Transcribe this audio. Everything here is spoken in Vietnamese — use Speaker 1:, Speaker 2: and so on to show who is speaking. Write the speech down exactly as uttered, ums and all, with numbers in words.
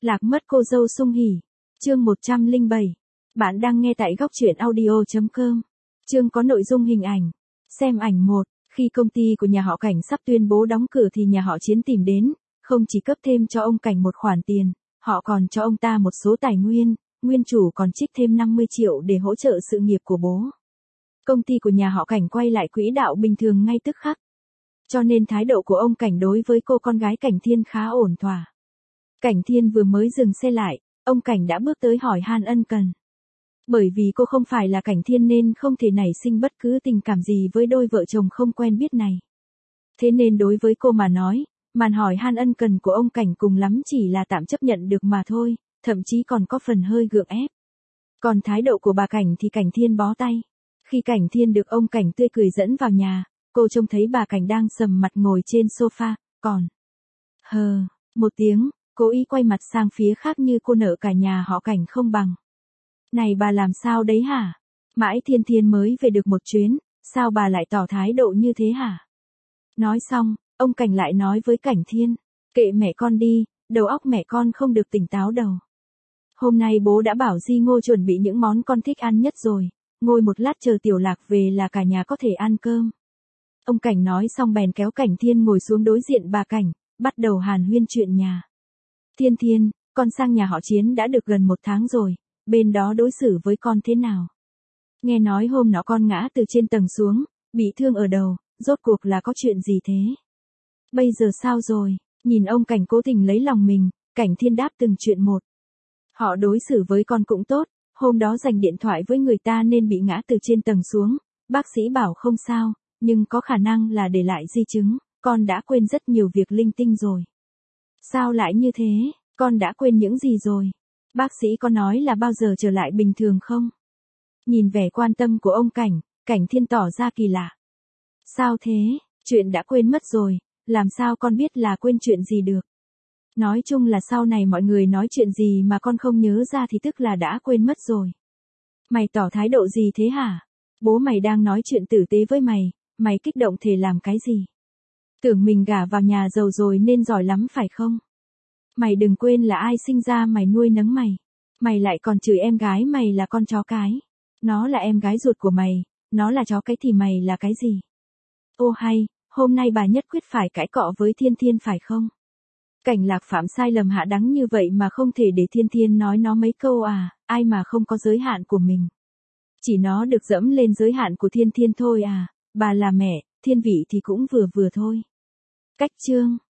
Speaker 1: Lạc mất cô dâu sung hỉ. Chương một trăm lẻ bảy. Bạn đang nghe tại góc truyện audio chấm com. Chương có nội dung hình ảnh. Xem ảnh một. Khi công ty của nhà họ Cảnh sắp tuyên bố đóng cửa thì nhà họ Chiến tìm đến, không chỉ cấp thêm cho ông Cảnh một khoản tiền, họ còn cho ông ta một số tài nguyên, nguyên chủ còn trích thêm năm mươi triệu để hỗ trợ sự nghiệp của bố. Công ty của nhà họ Cảnh quay lại quỹ đạo bình thường ngay tức khắc. Cho nên thái độ của ông Cảnh đối với cô con gái Cảnh Thiên khá ổn thỏa. Cảnh Thiên vừa mới dừng xe lại, ông Cảnh đã bước tới hỏi han ân cần. Bởi vì cô không phải là Cảnh Thiên nên không thể nảy sinh bất cứ tình cảm gì với đôi vợ chồng không quen biết này. Thế nên đối với cô mà nói, màn hỏi han ân cần của ông Cảnh cùng lắm chỉ là tạm chấp nhận được mà thôi, thậm chí còn có phần hơi gượng ép. Còn thái độ của bà Cảnh thì Cảnh Thiên bó tay. Khi Cảnh Thiên được ông Cảnh tươi cười dẫn vào nhà, cô trông thấy bà Cảnh đang sầm mặt ngồi trên sofa, còn hờ, một tiếng, cố ý quay mặt sang phía khác như cô nợ cả nhà họ Cảnh không bằng. Này bà làm sao đấy hả? Mãi Thiên Thiên mới về được một chuyến, sao bà lại tỏ thái độ như thế hả? Nói xong, ông Cảnh lại nói với Cảnh Thiên, kệ mẹ con đi, đầu óc mẹ con không được tỉnh táo đầu. Hôm nay bố đã bảo Di Ngô chuẩn bị những món con thích ăn nhất rồi, ngồi một lát chờ Tiểu Lạc về là cả nhà có thể ăn cơm. Ông Cảnh nói xong bèn kéo Cảnh Thiên ngồi xuống đối diện bà Cảnh, bắt đầu hàn huyên chuyện nhà. Thiên Thiên, con sang nhà họ Chiến đã được gần một tháng rồi, bên đó đối xử với con thế nào? Nghe nói hôm nọ con ngã từ trên tầng xuống, bị thương ở đầu, rốt cuộc là có chuyện gì thế? Bây giờ sao rồi? Nhìn ông Cảnh cố tình lấy lòng mình, Cảnh Thiên đáp từng chuyện một. Họ đối xử với con cũng tốt, hôm đó giành điện thoại với người ta nên bị ngã từ trên tầng xuống, bác sĩ bảo không sao, nhưng có khả năng là để lại di chứng, con đã quên rất nhiều việc linh tinh rồi. Sao lại như thế, con đã quên những gì rồi? Bác sĩ có nói là bao giờ trở lại bình thường không? Nhìn vẻ quan tâm của ông Cảnh, Cảnh Thiên tỏ ra kỳ lạ. Sao thế, chuyện đã quên mất rồi, làm sao con biết là quên chuyện gì được? Nói chung là sau này mọi người nói chuyện gì mà con không nhớ ra thì tức là đã quên mất rồi. Mày tỏ thái độ gì thế hả? Bố mày đang nói chuyện tử tế với mày, mày kích động thể làm cái gì? Tưởng mình gả vào nhà giàu rồi nên giỏi lắm phải không? Mày đừng quên là ai sinh ra mày nuôi nấng mày. Mày lại còn chửi em gái mày là con chó cái. Nó là em gái ruột của mày, nó là chó cái thì mày là cái gì? Ô hay, hôm nay bà nhất quyết phải cãi cọ với Thiên Thiên phải không? Cảnh Lạc phạm sai lầm hạ đắng như vậy mà không thể để Thiên Thiên nói nó mấy câu à, ai mà không có giới hạn của mình. Chỉ nó được dẫm lên giới hạn của Thiên Thiên thôi à, bà là mẹ, thiên vị thì cũng vừa vừa thôi. Cách chương